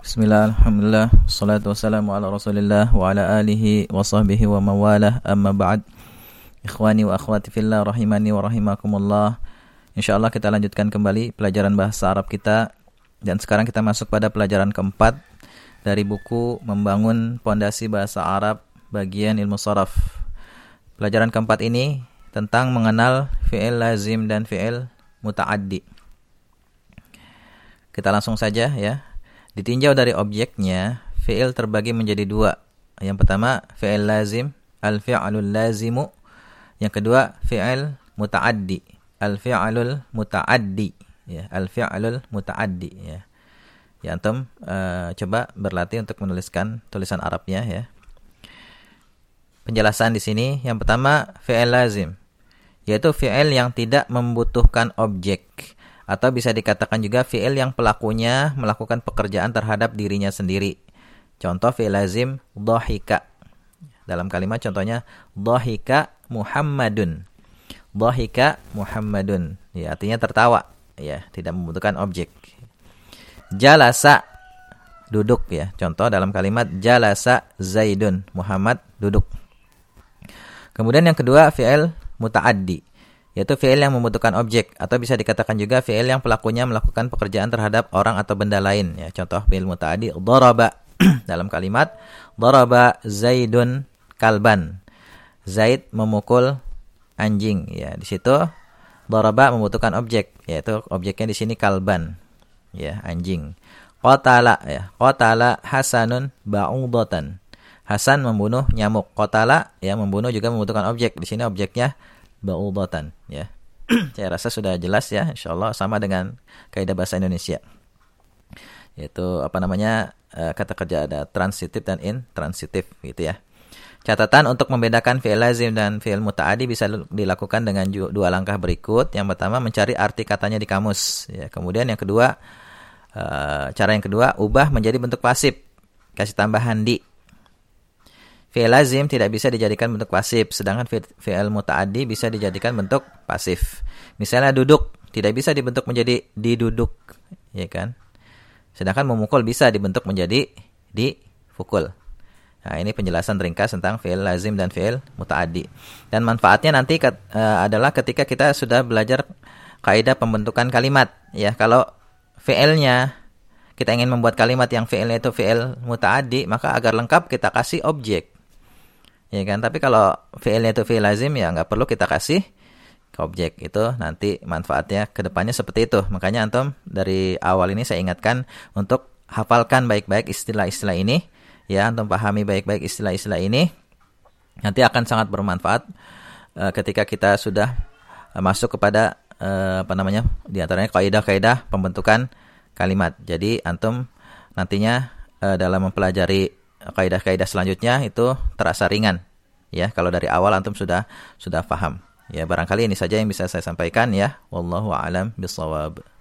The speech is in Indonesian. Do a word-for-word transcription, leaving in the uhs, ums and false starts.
Bismillah, alhamdulillah, wassalatu wassalamu ala rasulillah wa ala alihi wa sahbihi wa mawalah, amma ba'd. Ikhwani wa akhwati fillah, rahimani wa rahimakumullah. InsyaAllah kita lanjutkan kembali pelajaran bahasa Arab kita. Dan sekarang kita masuk pada pelajaran keempat dari buku Membangun Pondasi Bahasa Arab bagian ilmu sharaf. Pelajaran keempat ini tentang mengenal fi'il lazim dan fi'il muta'addi. Kita langsung saja ya. Ditinjau dari objeknya, fi'il terbagi menjadi dua. Yang pertama, fi'il lazim, al-fi'alul lazimu. Yang kedua, fi'il muta'addi, al-fi'alul muta'addi. Ya, al-fi'alul muta'addi. Ya, ya antum uh, coba berlatih untuk menuliskan tulisan Arabnya ya. Penjelasan di sini, yang pertama, fi'il lazim, yaitu fi'il yang tidak membutuhkan objek. Atau bisa dikatakan juga fi'il yang pelakunya melakukan pekerjaan terhadap dirinya sendiri. Contoh fi'il lazim, dhahika. Dalam kalimat contohnya, dhahika Muhammadun. Dhahika Muhammadun. Ya, artinya tertawa. Ya, tidak membutuhkan objek. Jalasa, duduk ya. Contoh dalam kalimat, jalasa Zaidun. Muhammad duduk. Kemudian yang kedua, fi'il muta'addi, yaitu fi'il yang membutuhkan objek, atau bisa dikatakan juga fi'il yang pelakunya melakukan pekerjaan terhadap orang atau benda lain. Ya, contoh fi'il muta'addi, daraba. Dalam kalimat, daraba Zaidun kalban. Zaid memukul anjing. Ya, di situ daraba membutuhkan objek, yaitu objeknya di sini kalban. Ya, anjing. Qatala ya, qatala Hasanun ba'udatan. Hasan membunuh nyamuk. Qatala ya, membunuh juga membutuhkan objek. Di sini objeknya ba'udatan ya. Saya rasa sudah jelas ya, insyaallah sama dengan kaidah bahasa Indonesia. Yaitu apa namanya? E, kata kerja ada transitif dan intransitif gitu ya. Catatan untuk membedakan fi'il lazim dan fi'il muta'addi bisa dilakukan dengan dua langkah berikut. Yang pertama, mencari arti katanya di kamus ya. Kemudian yang kedua, e, cara yang kedua, ubah menjadi bentuk pasif. Kasih tambahan di. Fi'il lazim tidak bisa dijadikan bentuk pasif, sedangkan fi'il muta'addi bisa dijadikan bentuk pasif. Misalnya duduk tidak bisa dibentuk menjadi diduduk, ya kan? Sedangkan memukul bisa dibentuk menjadi dipukul. Nah, ini penjelasan ringkas tentang fi'il lazim dan fi'il muta'addi. Dan manfaatnya nanti ket, uh, adalah ketika kita sudah belajar kaidah pembentukan kalimat, ya. Kalau fi'ilnya kita ingin membuat kalimat yang fi'ilnya itu fi'il muta'addi, maka agar lengkap kita kasih objek. Ya kan, tapi kalau fi'ilnya itu fi'il lazim ya nggak perlu kita kasih ke objek. Itu nanti manfaatnya ke depannya seperti itu. Makanya antum dari awal ini saya ingatkan untuk hafalkan baik-baik istilah-istilah ini. Ya, antum pahami baik-baik istilah-istilah ini. Nanti akan sangat bermanfaat uh, ketika kita sudah uh, masuk kepada uh, apa namanya? Di antaranya kaidah-kaidah pembentukan kalimat. Jadi antum nantinya uh, dalam mempelajari kaidah-kaidah selanjutnya itu terasa ringan ya, kalau dari awal antum sudah sudah paham ya. Barangkali ini saja yang bisa saya sampaikan ya. Wallahu a'lam bishawab.